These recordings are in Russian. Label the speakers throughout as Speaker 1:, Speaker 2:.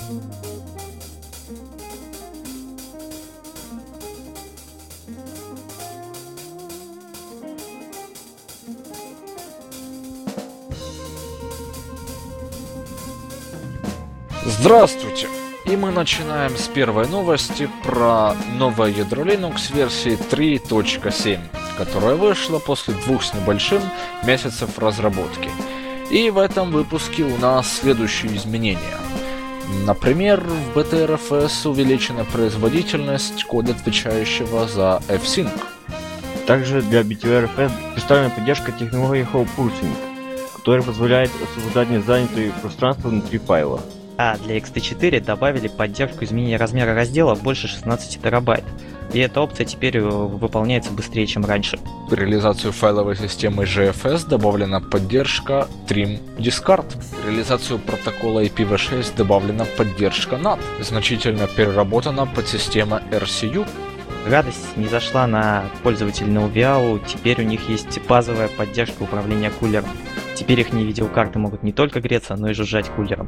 Speaker 1: Здравствуйте! И мы начинаем с первой новости про новое ядро Linux версии 3.7, которая вышла после 2 с небольшим месяцев разработки. И в этом выпуске у нас следующие изменения. Например, в BTRFS увеличена производительность кода, отвечающего за F-Sync.
Speaker 2: Также для BTRFS представлена поддержка технологии Hole Pulsing, которая позволяет освобождать незанятые пространства внутри файла.
Speaker 3: А для XT4 добавили поддержку изменения размера раздела больше 16 терабайт. И эта опция теперь выполняется быстрее, чем раньше.
Speaker 1: В реализацию файловой системы GFS добавлена поддержка Trim Discard. В реализацию протокола IPv6 добавлена поддержка NAT. Значительно переработана подсистема RCU.
Speaker 3: Радость не зашла на пользователей NoVIAO, теперь у них есть базовая поддержка управления кулером. Теперь их видеокарты могут не только греться, но и жужжать кулером.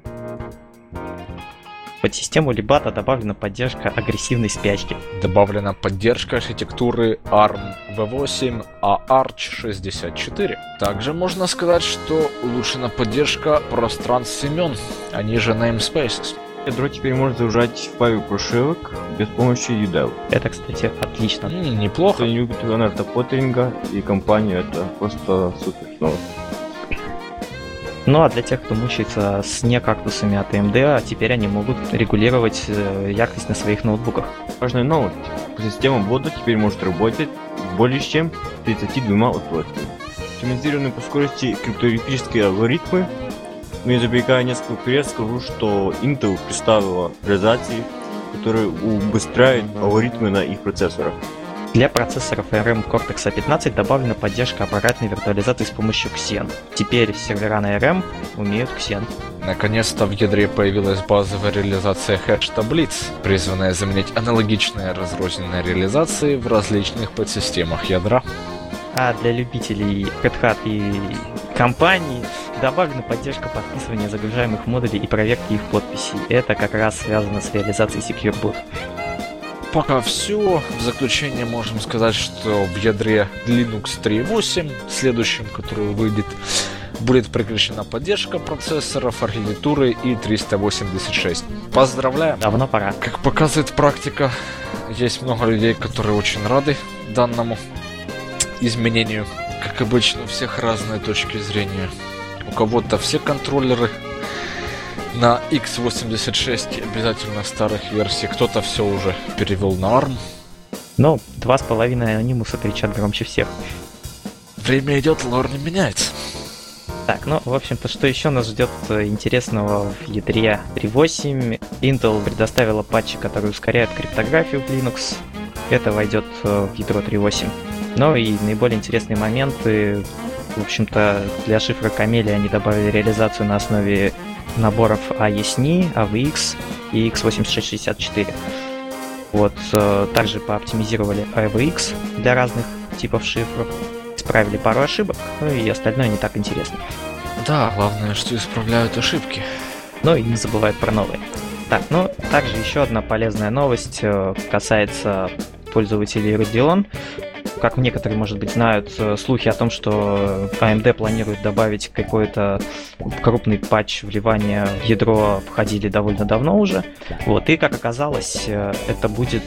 Speaker 3: Под систему Libata добавлена поддержка агрессивной спячки.
Speaker 1: Добавлена поддержка архитектуры ARM V8 AArch64. Также можно сказать, что улучшена поддержка пространств имен, они же namespaces.
Speaker 2: Ядро теперь может загружать файлы прошивок без помощи UDEL.
Speaker 3: Это, кстати, отлично.
Speaker 1: Неплохо.
Speaker 2: Кто не любит Леонарда Поттеринга и компанию, это просто супер новость.
Speaker 3: Ну а для тех, кто мучается с некактусами от AMD, теперь они могут регулировать яркость на своих ноутбуках.
Speaker 2: Важная новость. Система Blodo теперь может работать более чем 32 устройствами. Оптимизированы по скорости криптографические алгоритмы. Но не забегая несколько вперед, скажу, что Intel представила реализации, которые убыстряют алгоритмы на их процессорах.
Speaker 3: Для процессоров ARM Cortex A15 добавлена поддержка аппаратной виртуализации с помощью Xen. Теперь сервера на ARM умеют Xen.
Speaker 1: Наконец-то в ядре появилась базовая реализация хэш-таблиц, призванная заменить аналогичные разрозненные реализации в различных подсистемах ядра.
Speaker 3: А для любителей Red Hat и компаний добавлена поддержка подписывания загружаемых модулей и проверки их подписей. Это как раз связано с реализацией Secure Boot.
Speaker 1: Пока все. В заключение можем сказать, что в ядре Linux 3.8, следующем, который выйдет, будет прекращена поддержка процессоров, архитектуры i386. Поздравляем!
Speaker 3: Давно пора.
Speaker 1: Как показывает практика, есть много людей, которые очень рады данному изменению. Как обычно, у всех разные точки зрения. У кого-то все контроллеры на x86 обязательно старых версий, кто-то все уже перевел на ARM.
Speaker 3: Ну, 2,5 анонимуса кричат громче всех.
Speaker 1: Время идет, лор не меняется.
Speaker 3: Так, ну, в общем-то, что еще нас ждет интересного в ядре 3.8? Intel предоставила патчи, которые ускоряют криптографию в Linux. Это войдет в ядро 3.8. Ну и наиболее интересные моменты. В общем-то, для шифра Камелия они добавили реализацию на основе наборов AESNI, AVX и x8664. Вот, также пооптимизировали AVX для разных типов шифров, исправили пару ошибок, ну и остальное не так интересно.
Speaker 1: Да, главное, что исправляют ошибки.
Speaker 3: Ну и не забывают про новые. Так, ну, также еще одна полезная новость касается пользователей Radeon. Как некоторые, может быть, знают, слухи о том, что AMD планирует добавить какой-то крупный патч вливания в ядро, входили довольно давно уже. Вот, и как оказалось, это будет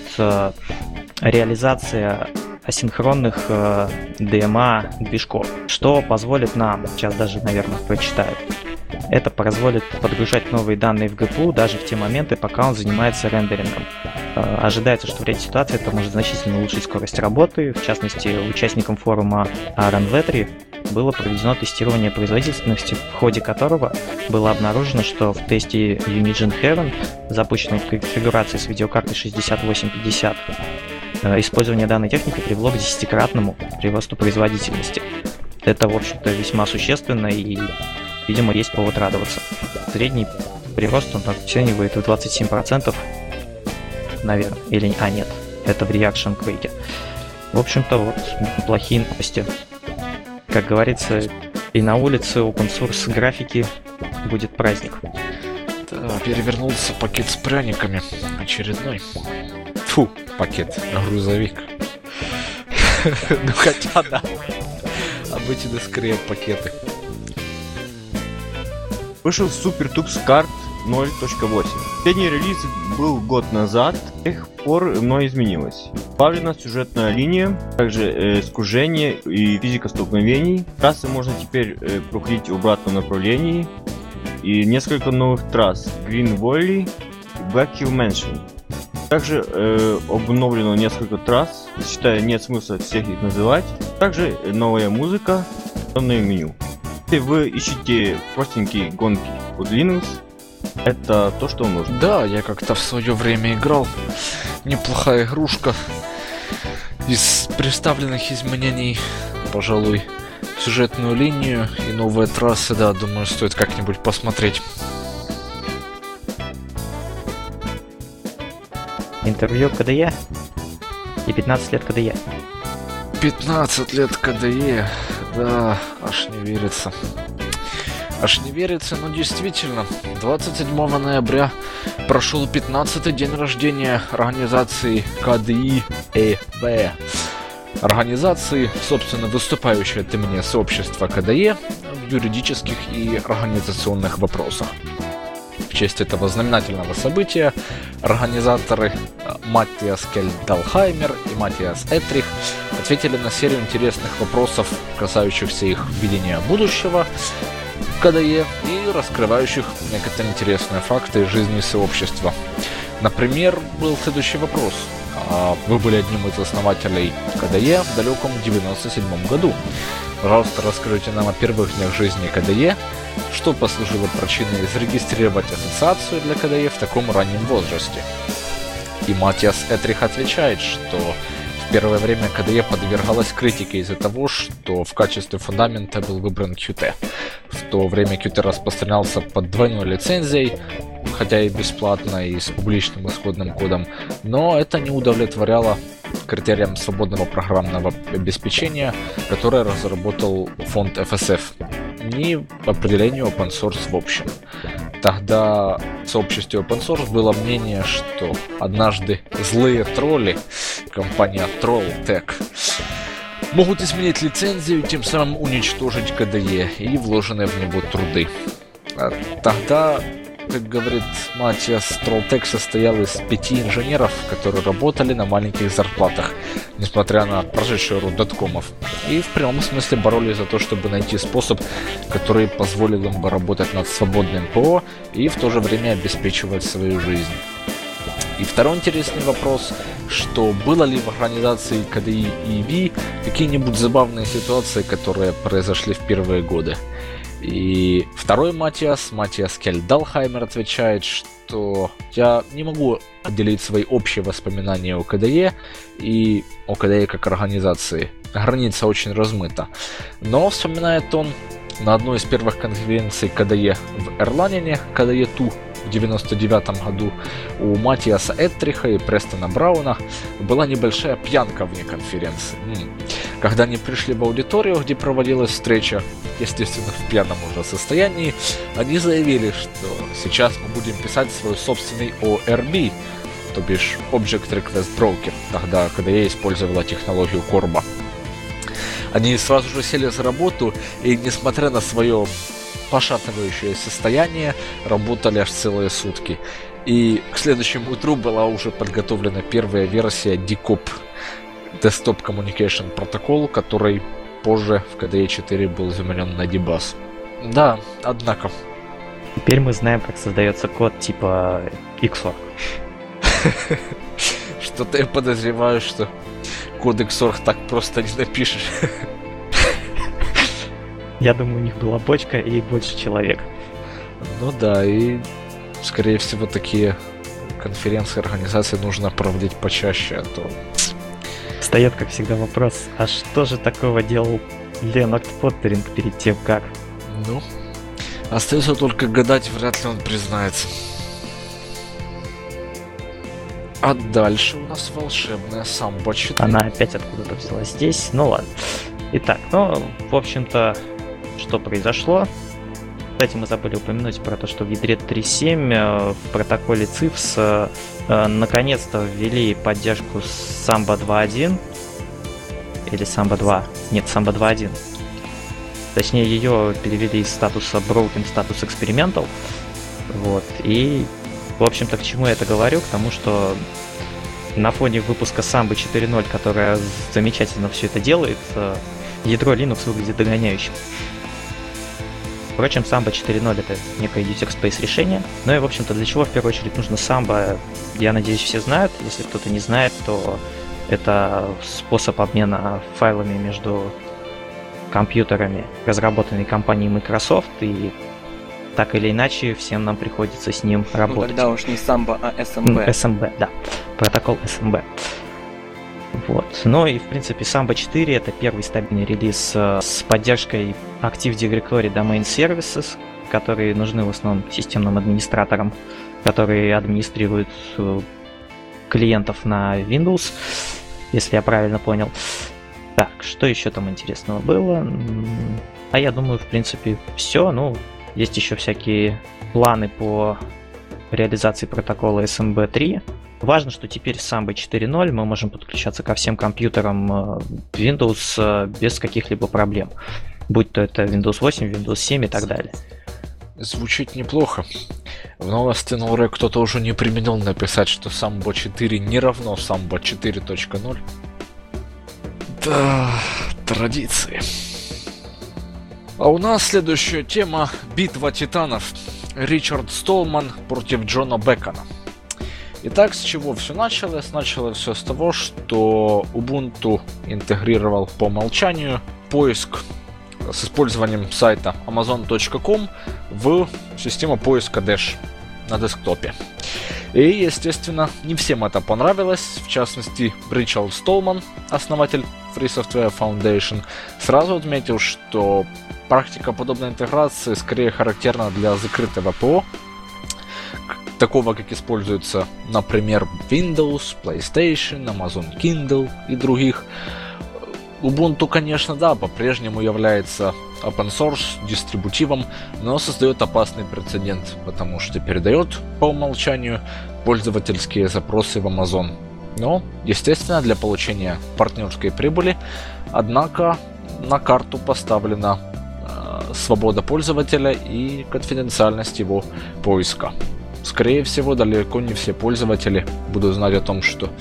Speaker 3: реализация асинхронных DMA движков, что позволит нам, сейчас даже, наверное, прочитаю, это позволит подгружать новые данные в GPU даже в те моменты, пока он занимается рендерингом. Ожидается, что в ряде ситуаций это может значительно улучшить скорость работы. В частности, участникам форума RunV3 было проведено тестирование производительности, в ходе которого было обнаружено, что в тесте Unigine Heaven, запущенном в конфигурации с видеокартой 6850, использование данной техники привело к 10-кратному приросту производительности. Это, в общем-то, весьма существенно и, видимо, есть повод радоваться. Средний прирост он оценивает в 27%, наверное, или... нет, это в Reaction Quake. В общем-то, вот, плохие новости. Как говорится, и на улице open source графики будет праздник.
Speaker 1: Так, перевернулся пакет с пряниками. Очередной. Фу, пакет. Грузовик. Ну хотя да. Обычно скорее пакеты.
Speaker 2: Вышел Super Tux Kart 0.8. Последний релиз был год назад, с тех пор многое изменилось. Добавлена сюжетная линия, также скольжение и физика столкновений. Трассы можно теперь проходить в обратном направлении. И несколько новых трасс: Green Valley и Black Hill Mansion. Также обновлено несколько трасс, считаю, нет смысла всех их называть. Также новая музыка, новое меню. Если вы ищете простенькие гонки под Linux, это то, что нужно.
Speaker 1: Да, я как-то в свое время играл. Неплохая игрушка. Из представленных изменений, пожалуй, сюжетную линию и новые трассы, да, думаю, стоит как-нибудь посмотреть.
Speaker 3: Интервью КДЕ и 15 лет КДЕ.
Speaker 1: 15 лет КДЕ, да, аж не верится. Аж не верится, но действительно, 27 ноября прошел 15-й день рождения организации КДИ-ЭБ. Организации, собственно, выступающей от имени сообщества КДЕ в юридических и организационных вопросах. В честь этого знаменательного события организаторы Маттиас Кельдалхаймер и Матиас Этрих ответили на серию интересных вопросов, касающихся их видения будущего КДЕ и раскрывающих некоторые интересные факты жизни сообщества. Например, был следующий вопрос. Вы были одним из основателей КДЕ в далеком 97 году. Пожалуйста, расскажите нам о первых днях жизни КДЕ, что послужило причиной зарегистрировать ассоциацию для КДЕ в таком раннем возрасте. И Матиас Этрих отвечает, что в первое время КДЕ подвергалась критике из-за того, что в качестве фундамента был выбран Qt. В то время Qt распространялся под двойной лицензией, хотя и бесплатно, и с публичным исходным кодом, но это не удовлетворяло критериям свободного программного обеспечения, которое разработал фонд FSF, ни определению open source в общем. Тогда в сообществе open source было мнение, что однажды злые тролли, компания Trolltech, могут изменить лицензию и тем самым уничтожить КДЕ и вложенные в него труды. Тогда, как говорит Матиас, Trolltech состоял из 5 инженеров, которые работали на маленьких зарплатах, несмотря на прошедшую эру доткомов, и в прямом смысле боролись за то, чтобы найти способ, который позволил им бы работать над свободным ПО и в то же время обеспечивать свою жизнь. И второй интересный вопрос, что было ли в организации КДИ и EV какие-нибудь забавные ситуации, которые произошли в первые годы. И второй Матиас Кельдалхаймер отвечает, что я не могу отделить свои общие воспоминания о КДЕ и о КДЕ как организации. Граница очень размыта. Но, вспоминает он, на одной из первых конференций КДЕ в Эрланине, КДЕ-2, в 1999 году, у Матиаса Этриха и Престона Брауна была небольшая пьянка вне конференции. Когда они пришли в аудиторию, где проводилась встреча, естественно, в пьяном уже состоянии, они заявили, что сейчас мы будем писать свой собственный ORB, то бишь Object Request Broker, тогда КДЕ использовала технологию Корба. Они сразу же сели за работу и, несмотря на свое пошатывающее состояние, работали аж целые сутки. И к следующему утру была уже подготовлена первая версия DCOP Desktop Communication Protocol, который позже в KDE 4 был заменен на DBus. Да, однако.
Speaker 3: Теперь мы знаем, как создается код типа XOR.
Speaker 1: Что-то я подозреваю, что код XOR так просто не напишешь.
Speaker 3: Я думаю, у них была бочка и больше человек.
Speaker 1: Ну да, и скорее всего такие конференции, организации нужно проводить почаще, а то...
Speaker 3: Встает, как всегда, вопрос, а что же такого делал Ленокс Поттеринг перед тем, как?
Speaker 1: Ну, остается только гадать, вряд ли он признается. А дальше у нас волшебная Самбо 4.
Speaker 3: Она опять откуда-то взялась здесь, ну ладно. Итак, ну, в общем-то, что произошло? Кстати, мы забыли упомянуть про то, что в ядре 3.7 в протоколе CIFS наконец-то ввели поддержку Samba 2.1 или Samba 2. Нет, Samba 2.1. Точнее, ее перевели из статуса Broken в статус Experimental. Вот. И, в общем-то, к чему я это говорю? К тому, что на фоне выпуска Samba 4.0, которая замечательно все это делает, ядро Linux выглядит догоняющим. Впрочем, Samba 4.0 это некое user space решение. Ну и, в общем-то, для чего в первую очередь нужно Samba, я надеюсь, все знают. Если кто-то не знает, то это способ обмена файлами между компьютерами, разработанными компанией Microsoft, и так или иначе всем нам приходится с ним работать.
Speaker 4: Ну тогда уж не Samba, а SMB.
Speaker 3: SMB, да. Протокол SMB. Вот. Ну и, в принципе, Samba 4 это первый стабильный релиз с поддержкой Active Directory Domain Services, которые нужны в основном системным администраторам, которые администрируют клиентов на Windows, если я правильно понял. Так, что еще там интересного было? А я думаю, в принципе, все. Ну, есть еще всякие планы по реализации протокола SMB3. Важно, что теперь с Samba 4.0 мы можем подключаться ко всем компьютерам Windows без каких-либо проблем. Будь то это Windows 8, Windows 7 и так далее.
Speaker 1: Звучит неплохо. В новости на уре кто-то уже не применил написать, что Samba 4 не равно Samba 4.0. Да, традиции. А у нас следующая тема — битва титанов. Ричард Столман против Джона Бекона. Итак, с чего все началось? Началось все с того, что Ubuntu интегрировал по умолчанию поиск с использованием сайта amazon.com в систему поиска Dash на десктопе. И, естественно, не всем это понравилось. В частности, Ричард Столман, основатель Free Software Foundation, сразу отметил, что практика подобной интеграции скорее характерна для закрытого ПО, такого, как используется, например, Windows, PlayStation, Amazon Kindle и других. Ubuntu, конечно, да, по-прежнему является open source дистрибутивом, но создает опасный прецедент, потому что передает по умолчанию пользовательские запросы в Amazon. Но, естественно, для получения партнерской прибыли, однако, на карту поставлена свобода пользователя и конфиденциальность его поиска. Скорее всего, далеко не все пользователи будут знать о том, что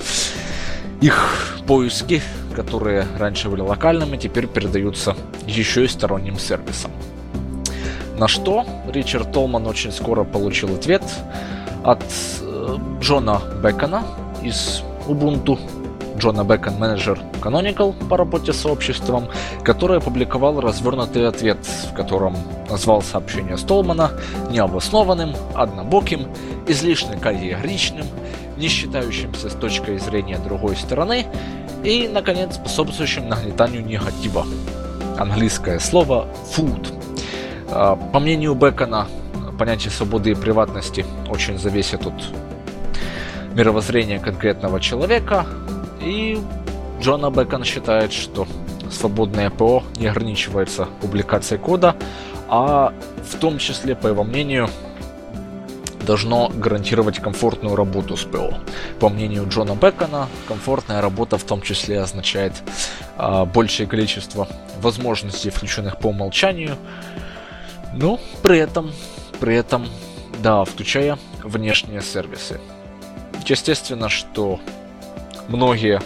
Speaker 1: их поиски, которые раньше были локальными, теперь передаются еще и сторонним сервисам. На что Ричард Столман очень скоро получил ответ от Джона Бекона из Ubuntu. Джона Бекон, менеджер Canonical по работе с сообществом, который опубликовал развернутый ответ, в котором назвал сообщение Столмана необоснованным, однобоким, излишне категоричным, не считающимся с точки зрения другой стороны и, наконец, способствующим нагнетанию негатива. Английское слово food. По мнению Бекона, понятие свободы и приватности очень зависит от мировоззрения конкретного человека, и Джона Бекон считает, что свободное ПО не ограничивается публикацией кода, а в том числе, по его мнению, должно гарантировать комфортную работу с ПО. По мнению Джона Бекона, комфортная работа в том числе означает большее количество возможностей, включенных по умолчанию, но при этом, да, включая внешние сервисы. Естественно, что многие,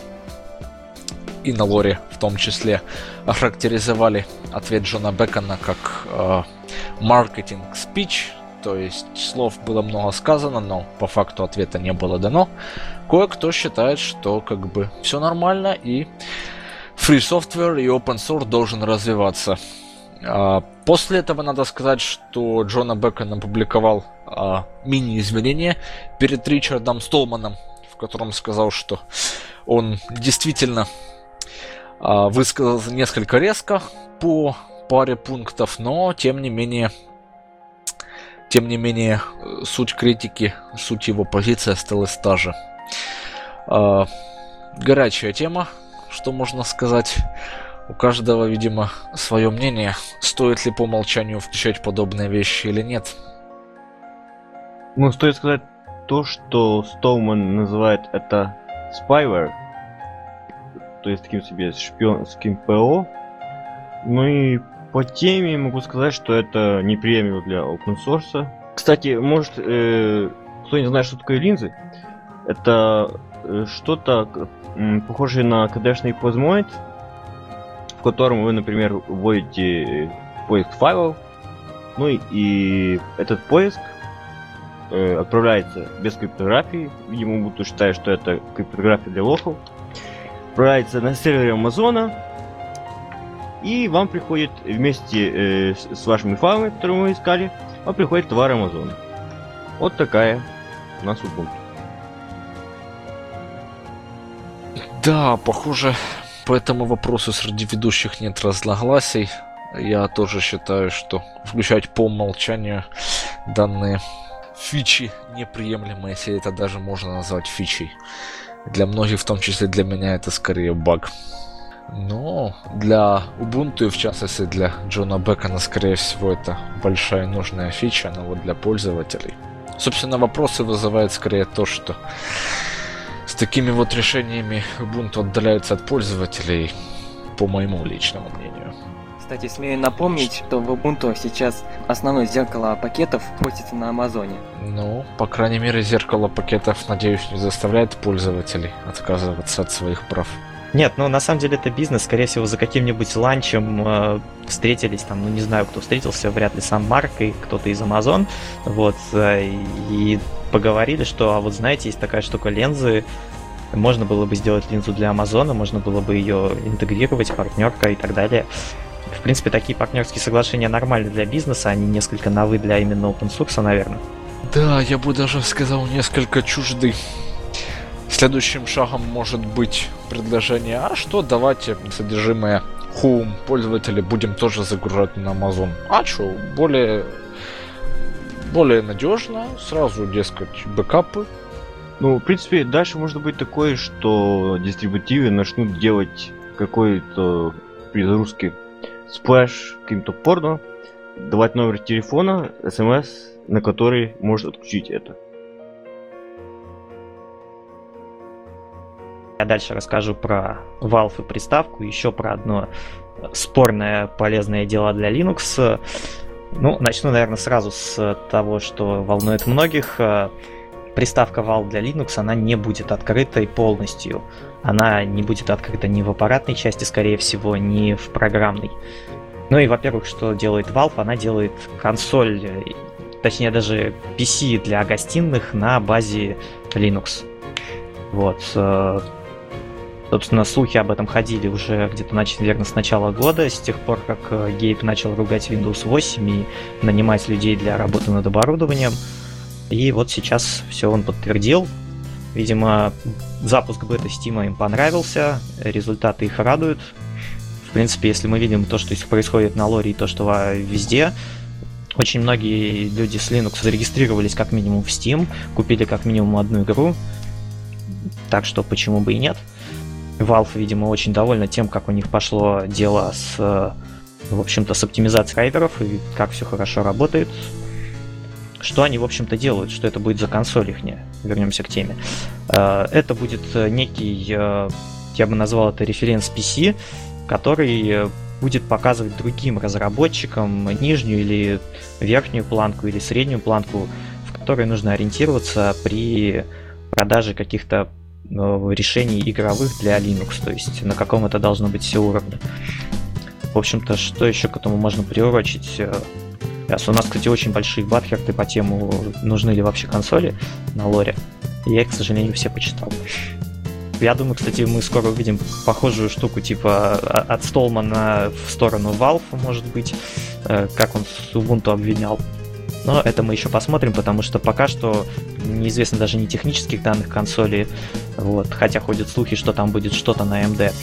Speaker 1: и на лоре в том числе, охарактеризовали ответ Джона Бекона как маркетинг спич, то есть слов было много сказано, но по факту ответа не было дано. Кое-кто считает, что как бы все нормально и free software и open source должен развиваться. После этого надо сказать, что Джона Бекон опубликовал мини-изменения перед Ричардом Столманом, в котором сказал, что он действительно высказался несколько резко по паре пунктов, но тем не менее суть критики, суть его позиции осталась та же. Горячая тема, что можно сказать. У каждого, видимо, свое мнение, стоит ли по умолчанию включать подобные вещи или нет.
Speaker 2: Ну, стоит сказать то, что Stallman называет это spyware, то есть таким себе шпионским ПО. Ну и по теме могу сказать, что это неприемлемо для open source. Кстати, может, кто не знает, что такое линзы, это что-то похожее на кэдешный плазмоид, в котором вы, например, вводите поиск файлов, ну и этот поиск отправляется без криптографии, видимо, будто считает, что это криптография для лохов, отправляется на сервере Амазона, и вам приходит вместе с вашими файлами, которые вы искали, вам приходит товар Амазона. Вот такая у нас Ubuntu.
Speaker 1: Да, похоже, по этому вопросу среди ведущих нет разногласий. Я тоже считаю, что включать по умолчанию данные фичи неприемлемы, если это даже можно назвать фичей. Для многих, в том числе для меня, это скорее баг. Но для Ubuntu, и в частности для Джона Бекона, скорее всего, это большая нужная фича, но вот для пользователей. Собственно, вопросы вызывает скорее то, что с такими вот решениями Ubuntu отдаляется от пользователей, по моему личному мнению.
Speaker 4: Кстати, смею напомнить, что в Ubuntu сейчас основное зеркало пакетов хостится на Амазоне.
Speaker 1: Ну, по крайней мере, зеркало пакетов, надеюсь, не заставляет пользователей отказываться от своих прав.
Speaker 3: Нет, ну на самом деле это бизнес, скорее всего, за каким-нибудь ланчем встретились, там, ну не знаю, кто встретился, вряд ли сам Марк и кто-то из Amazon, вот, и поговорили, что, а вот знаете, есть такая штука лензы, можно было бы сделать линзу для Амазона, можно было бы ее интегрировать, партнерка и так далее. В принципе, такие партнерские соглашения нормальны для бизнеса, они несколько новы для именно open source, наверное.
Speaker 1: Да, я бы даже сказал, несколько чужды. Следующим шагом может быть предложение, а что, давайте содержимое Home пользователи будем тоже загружать на Amazon. А что, более надежно, сразу, дескать, бэкапы.
Speaker 2: Ну, в принципе, дальше может быть такое, что дистрибутивы начнут делать какой-то при загрузке сплэш каким-то порно, давать номер телефона, смс, на который может отключить это.
Speaker 3: Я дальше расскажу про Valve и приставку, еще про одно спорное полезное дело для Linux. Ну, начну, наверное, сразу с того, что волнует многих. Приставка Valve для Linux, она не будет открытой полностью. Она не будет открыта ни в аппаратной части, скорее всего, ни в программной. Ну и, во-первых, что делает Valve? Она делает консоль, точнее даже PC для гостиных на базе Linux. Вот. Собственно, слухи об этом ходили уже где-то, наверное, с начала года, с тех пор, как Гейб начал ругать Windows 8 и нанимать людей для работы над оборудованием. И вот сейчас все он подтвердил. Видимо, запуск бета Steam им понравился, результаты их радуют. В принципе, если мы видим то, что происходит на лоре и то, что везде, очень многие люди с Linux зарегистрировались как минимум в Steam, купили как минимум одну игру, так что почему бы и нет. Valve, видимо, очень довольна тем, как у них пошло дело с, в общем-то, с оптимизацией драйверов и как все хорошо работает. Что они, в общем-то, делают, что это будет за консоль ихняя. Вернемся к теме. Это будет некий, я бы назвал это референс-PC, который будет показывать другим разработчикам нижнюю или верхнюю планку или среднюю планку, в которой нужно ориентироваться при продаже каких-то решений игровых для Linux, то есть на каком это должно быть все уровне. В общем-то, что еще к этому можно приурочить? Сейчас у нас, кстати, очень большие бадхерты по тему, нужны ли вообще консоли на лоре. Я их, к сожалению, все почитал. Я думаю, кстати, мы скоро увидим похожую штуку, типа от Stallman в сторону Valve, может быть, как он с Ubuntu обвинял. Но это мы еще посмотрим, потому что пока что неизвестно даже ни технических данных консоли, вот, хотя ходят слухи, что там будет что-то на AMD.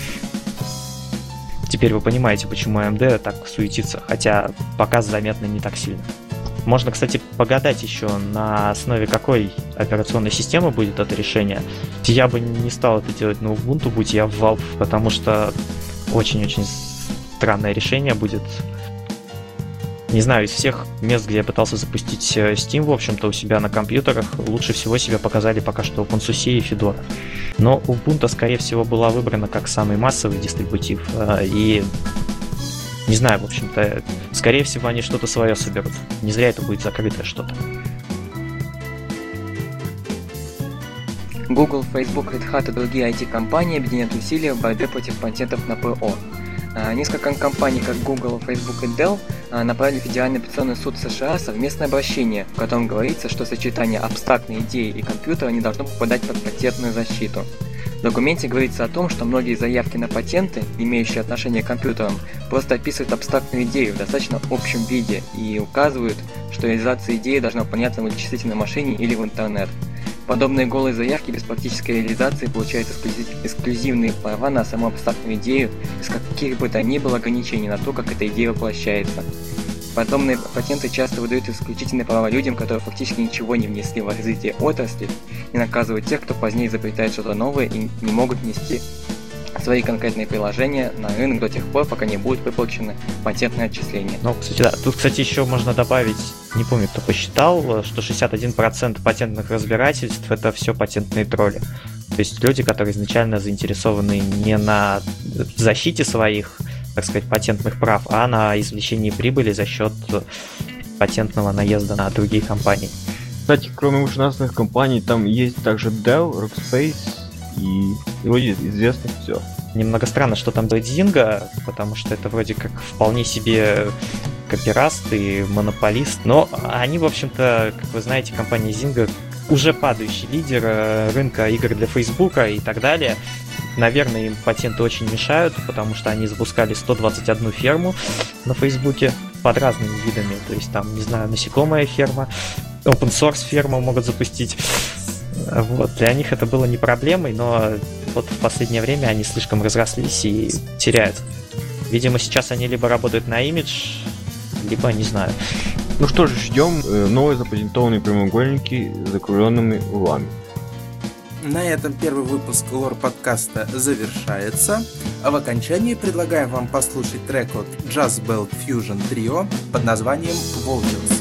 Speaker 3: Теперь вы понимаете, почему AMD так суетится, хотя пока заметно не так сильно. Можно, кстати, погадать еще, на основе какой операционной системы будет это решение. Я бы не стал это делать на Ubuntu, будь я в Valve, потому что очень-очень странное решение будет. Не знаю, из всех мест, где я пытался запустить Steam, в общем-то, у себя на компьютерах, лучше всего себя показали пока что OpenSUSE и Fedora. Но Ubuntu, скорее всего, была выбрана как самый массовый дистрибутив, и не знаю, в общем-то, скорее всего, они что-то свое соберут. Не зря это будет закрытое что-то.
Speaker 4: Google, Facebook, Red Hat и другие IT-компании объединяют усилия в борьбе против патентов на ПО. Несколько компаний, как Google, Facebook и Dell, направили в Федеральный апелляционный суд США совместное обращение, в котором говорится, что сочетание абстрактной идеи и компьютера не должно попадать под патентную защиту. В документе говорится о том, что многие заявки на патенты, имеющие отношение к компьютерам, просто описывают абстрактную идею в достаточно общем виде и указывают, что реализация идеи должна выполняться в вычислительной машине или в интернет. Подобные голые заявки без практической реализации получают эксклюзивные права на саму абстрактную идею без каких бы то ни было ограничений на то, как эта идея воплощается. Подобные патенты часто выдают исключительные права людям, которые фактически ничего не внесли в развитие отрасли, и наказывают тех, кто позднее изобретает что-то новое и не могут внести свои конкретные приложения на рынок до тех пор, пока не будут выплачены патентные отчисления.
Speaker 3: Ну, кстати, да. Тут, кстати, еще можно добавить, не помню, кто посчитал, что 61% патентных разбирательств — это все патентные тролли. То есть люди, которые изначально заинтересованы не на защите своих, так сказать, патентных прав, а на извлечении прибыли за счет патентного наезда на другие компании.
Speaker 2: Кстати, кроме вышеназванных компаний, там есть также Dell, Rackspace и вроде известно все.
Speaker 3: Немного странно, что там делает Zynga, потому что это вроде как вполне себе копираст и монополист. Но они, в общем-то, как вы знаете, компания Zynga уже падающий лидер рынка игр для Фейсбука и так далее. Наверное, им патенты очень мешают, потому что они запускали 121 ферму на Фейсбуке под разными видами. То есть там, не знаю, насекомая ферма, open source ферму могут запустить. Вот. Для них это было не проблемой, но вот в последнее время они слишком разрослись и теряют. Видимо, сейчас они либо работают на имидж, либо не знаю.
Speaker 2: Ну что ж, ждем новые запатентованные прямоугольники с закругленными углами.
Speaker 5: На этом первый выпуск лор-подкаста завершается, а в окончании предлагаем вам послушать трек от Jazz Belt Fusion Trio под названием Vultures.